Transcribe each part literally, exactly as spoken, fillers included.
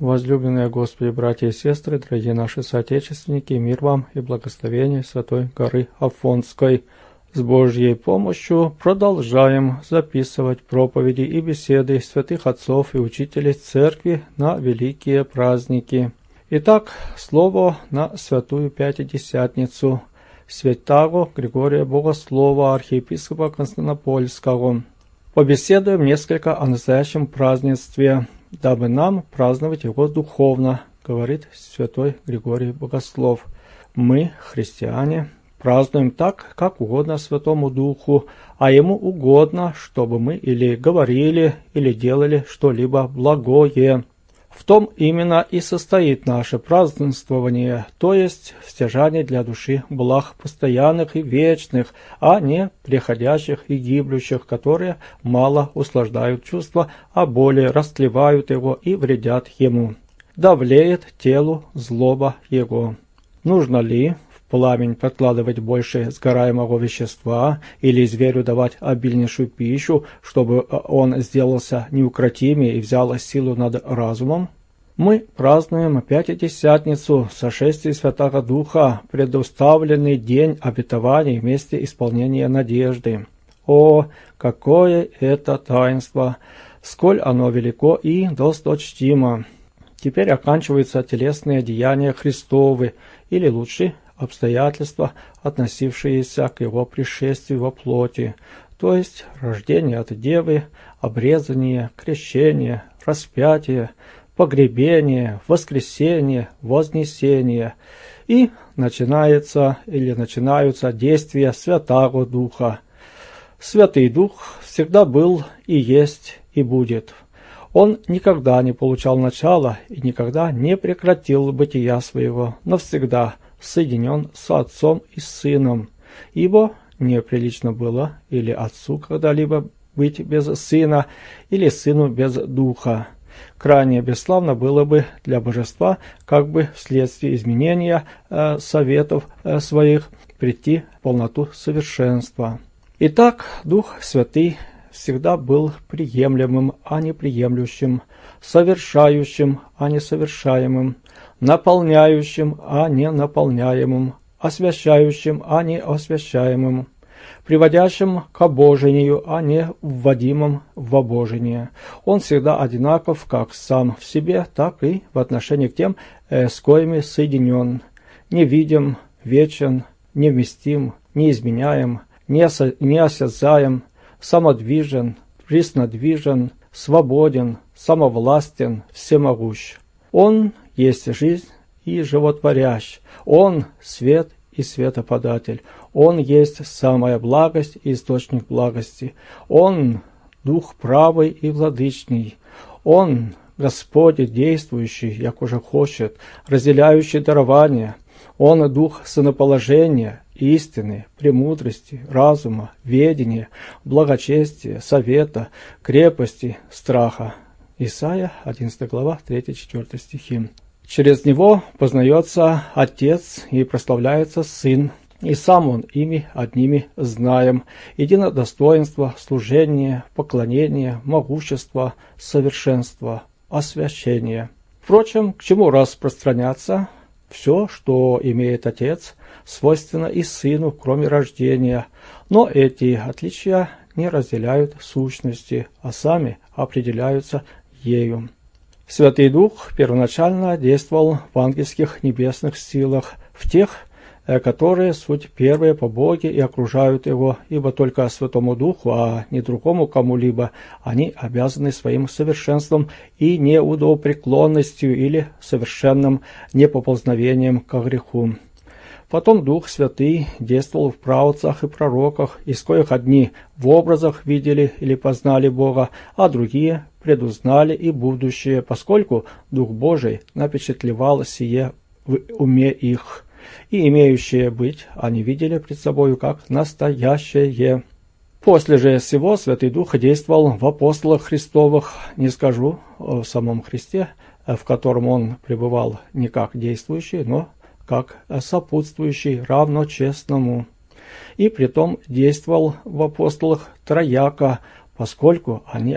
Возлюбленные Господи, братья и сестры, дорогие наши соотечественники, мир вам и благословение Святой горы Афонской. С Божьей помощью продолжаем записывать проповеди и беседы святых отцов и учителей Церкви на великие праздники. Итак, слово на Святую Пятидесятницу святаго Григория Богослова, архиепископа Константинопольского. Побеседуем несколько о настоящем празднестве, дабы нам праздновать его духовно, говорит святой Григорий Богослов. Мы, христиане, празднуем так, как угодно Святому Духу, а Ему угодно, чтобы мы или говорили, или делали что-либо благое. В том именно и состоит наше празднествование, то есть стяжание для души благ постоянных и вечных, а не приходящих и гиблющих, которые мало услаждают чувства, а более растлевают его и вредят ему. Давлеет телу злоба его. Нужно ли пламень подкладывать больше сгораемого вещества или зверю давать обильнейшую пищу, чтобы он сделался неукротимее и взял силу над разумом? Мы празднуем Пятидесятницу, сошествие Святого Духа, предуставленный день обетований вместе исполнения надежды. О, какое это таинство! Сколь оно велико и досточтимо! Теперь оканчиваются телесные деяния Христовы, или лучше обстоятельства, относившиеся к его пришествию во плоти, то есть рождение от девы, обрезание, крещение, распятие, погребение, воскресение, вознесение, и начинается или начинаются действия Святаго Духа. Святый Дух всегда был и есть и будет. Он никогда не получал начала и никогда не прекратил бытия своего, навсегда соединен с Отцом и Сыном, ибо неприлично было или Отцу когда-либо быть без Сына, или Сыну без Духа. Крайне бесславно было бы для Божества, как бы вследствие изменения э, советов э, своих, прийти в полноту совершенства. Итак, Дух Святый всегда был приемлемым, а не приемлющим, совершающим, а не совершаемым, наполняющим, а не наполняемым, освящающим, а не освящаемым, приводящим к обожению, а не вводимым в обожение. Он всегда одинаков как сам в себе, так и в отношении к тем, с коими соединен, невидим, вечен, невместим, неизменяем, неосязаем, самодвижен, приснодвижен, свободен, самовластен, всемогущ. Он есть жизнь и животворящ. Он свет и светоподатель. Он есть самая благость и источник благости. Он дух правый и владычный. Он Господь действующий, як уже хочет, разделяющий дарование. Он дух сыноположения, истины, премудрости, разума, ведения, благочестия, совета, крепости, страха. Исайя, одиннадцатая глава, третий-четвёртый стихи. Через него познается Отец и прославляется Сын, и сам Он ими одними знаем. Едино достоинство, служение, поклонение, могущество, совершенство, освящение. Впрочем, к чему распространяться? Все, что имеет Отец, свойственно и Сыну, кроме рождения, но эти отличия не разделяют сущности, а сами определяются ею. Святый Дух первоначально действовал в ангельских небесных силах, в тех, которые суть первые по Боге и окружают его, ибо только Святому Духу, а не другому кому-либо, они обязаны своим совершенством и неудопреклонностью или совершенным непоползновением ко греху. Потом Дух Святый действовал в праотцах и пророках, из коих одни в образах видели или познали Бога, а другие предузнали и будущее, поскольку Дух Божий напечатлевал сие в уме их, и имеющее быть они видели пред собою как настоящее. После же всего Святый Дух действовал в апостолах Христовых, не скажу о самом Христе, в котором Он пребывал не как действующий, но как сопутствующий равно честному. И притом действовал в апостолах трояко, поскольку они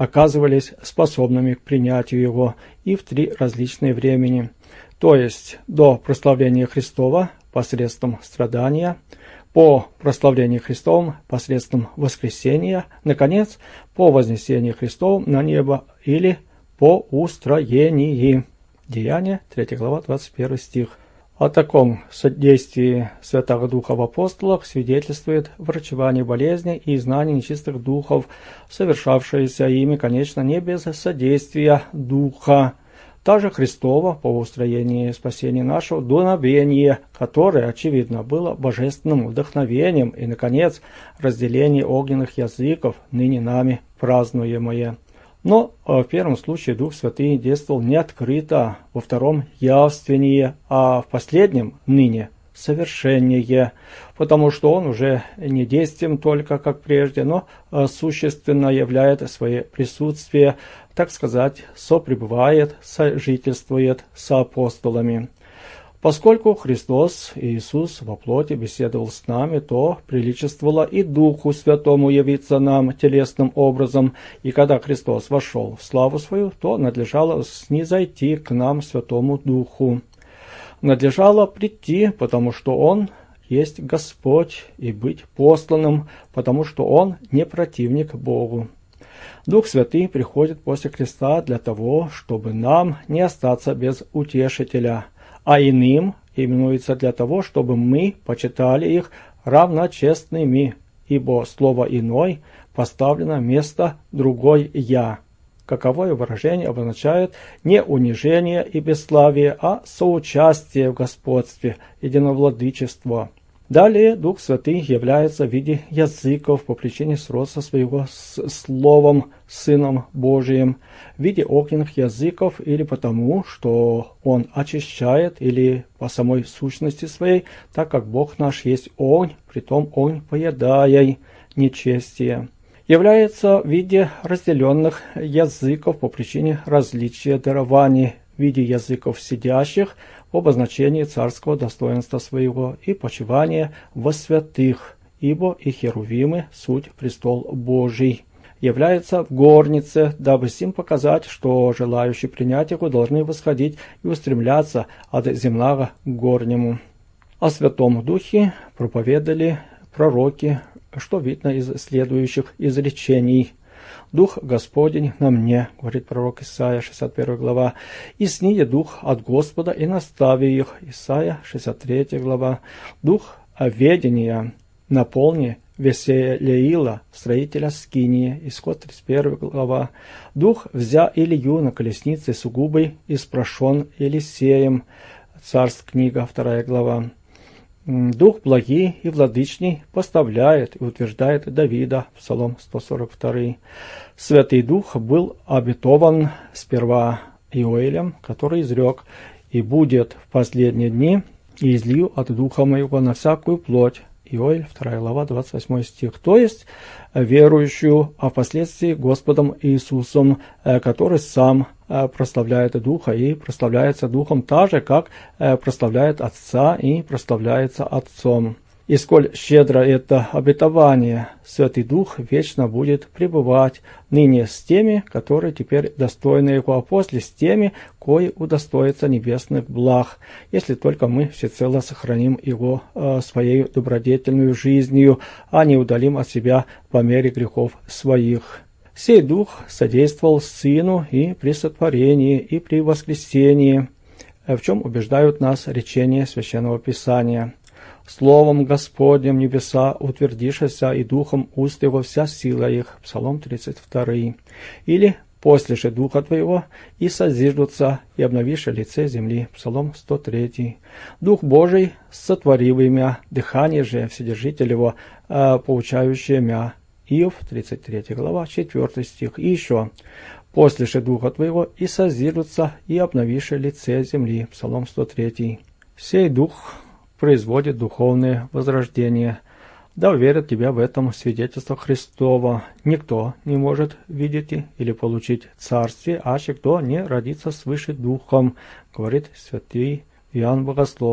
оказывались способными к принятию его и в три различные времени, то есть до прославления Христова посредством страдания, по прославлению Христовым посредством воскресения, наконец, по вознесению Христовым на небо или по устроении. Деяния, третья глава, двадцать первый стих. О таком содействии Святого Духа в апостолах свидетельствует врачевание болезней и знание нечистых духов, совершавшееся ими, конечно, не без содействия Духа. Также Христово по устроению спасения нашего дуновение, которое, очевидно, было божественным вдохновением, и, наконец, разделение огненных языков, ныне нами празднуемое. Но в первом случае Дух Святый действовал не открыто, во втором явственнее, а в последнем ныне совершеннее, потому что он уже не действием только, как прежде, но существенно являет свое присутствие, так сказать, сопребывает, сожительствует с апостолами. Поскольку Христос Иисус во плоти беседовал с нами, то приличествовало и Духу Святому явиться нам телесным образом, и когда Христос вошел в славу свою, то надлежало снизойти к нам Святому Духу. Надлежало прийти, потому что Он есть Господь, и быть посланным, потому что Он не противник Богу. Дух Святый приходит после креста для того, чтобы нам не остаться без утешителя, а иным именуется для того, чтобы мы почитали их равночестными, ибо слово «иной» поставлено вместо «другой я». Каковое выражение обозначает не унижение и бесславие, а соучастие в господстве, единовладычество. Далее Дух Святый является в виде языков по причине сродства своего с Словом, Сыном Божиим, в виде огненных языков или потому, что Он очищает, или по самой сущности своей, так как Бог наш есть огонь, притом огонь поедая нечестие. Является в виде разделенных языков по причине различия дарований, в виде языков сидящих, в обозначении царского достоинства своего и почивания во святых, ибо и херувимы суть престол Божий. Является в горнице, дабы сим показать, что желающие принять его должны восходить и устремляться от земного к горнему. О Святом Духе проповедали пророки, что видно из следующих изречений. «Дух Господень на мне», говорит пророк Исаия, шестьдесят первая глава, «и сниде Дух от Господа, и настави их», Исаия, шестьдесят третья глава, «Дух ведения наполни Веселеила, строителя скинии», Исход, тридцать первая глава, «Дух взя Илью на колеснице сугубой, и спрошен Елисеем», Царств, книга, вторая глава. «Дух благий и владычный поставляет и утверждает Давида», Псалом сто сорок два. «Святый Дух был обетован сперва Иоилем, который изрек: и будет в последние дни, и излью от Духа моего на всякую плоть». Иоиль, вторая глава, двадцать восьмой стих. То есть верующую, а впоследствии Господом Иисусом, который сам прославляет Духа и прославляется Духом так же, как прославляет Отца и прославляется Отцом. И сколь щедро это обетование, Святый Дух вечно будет пребывать ныне с теми, которые теперь достойны Его, а после с теми, кои удостоятся небесных благ, если только мы всецело сохраним Его э, своей добродетельной жизнью, а не удалим от себя по мере грехов своих. Сей Дух содействовал Сыну и при сотворении, и при воскресении, в чем убеждают нас речения Священного Писания. «Словом Господним небеса утвердишься, и духом уст его вся сила их». Псалом тридцать два. Или «После же духа твоего и созиждутся, и обновишь лице земли». Псалом сто три. «Дух Божий сотворил имя, дыхание же вседержитель его, э, поучающее мя». Иов, тридцать третья глава, четвёртый стих. И еще «После же духа твоего и созиждутся, и обновишь лице земли». Псалом сто три. «Сей дух производит духовное возрождение. Да уверят тебя в этом свидетельство Христова. Никто не может видеть или получить царствие, аще кто не родится свыше духом», говорит святый Иоанн Богослов.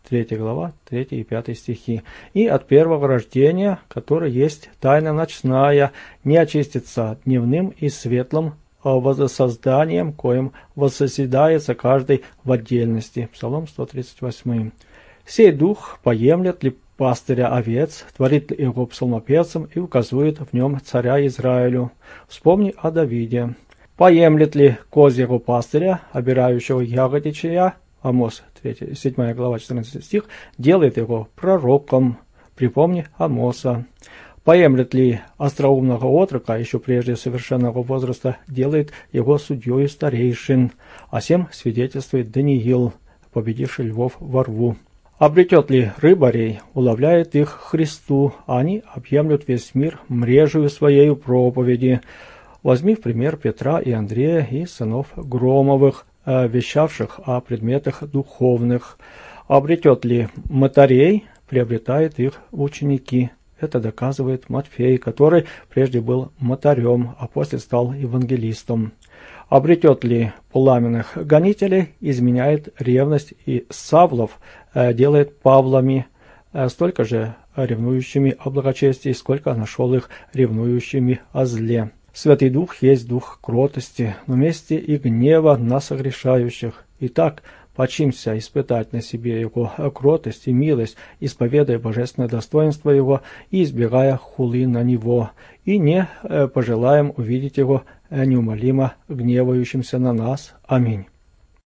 третья глава, третий и пятый стихи. «И от первого рождения, который есть тайна ночная, не очистится дневным и светлым воссозданием, коим воссоседается каждый в отдельности». Псалом сто тридцать восемь. «Сей дух поемлет ли пастыря овец, творит ли его псалмопевцем и указует в нем царя Израилю. Вспомни о Давиде. Поемлет ли козьего пастыря, обирающего ягодичия?» Амос, седьмая глава, четырнадцатый стих, «делает его пророком». Припомни Амоса. «Поемлет ли остроумного отрока, еще прежде совершенного возраста, делает его судьей старейшин». О сем свидетельствует Даниил, победивший львов во рву. «Обретет ли рыбарей, уловляет их Христу, а они объемлют весь мир мрежею своею проповеди». Возьми в пример Петра и Андрея и сынов Громовых, вещавших о предметах духовных. Обретет ли мытарей, приобретает их ученики. Это доказывает Матфей, который прежде был мытарем, а после стал евангелистом. Обретет ли пламенных гонителей, изменяет ревность, и Савлов делает Павлами, столько же ревнующими о благочестии, сколько нашел их ревнующими о зле. Святый Дух есть дух кротости, но мести и гнева на согрешающих. Итак, почимся испытать на себе его кротость и милость, исповедуя божественное достоинство его и избегая хулы на него, и не пожелаем увидеть его неумолимо гневающимся на нас. Аминь.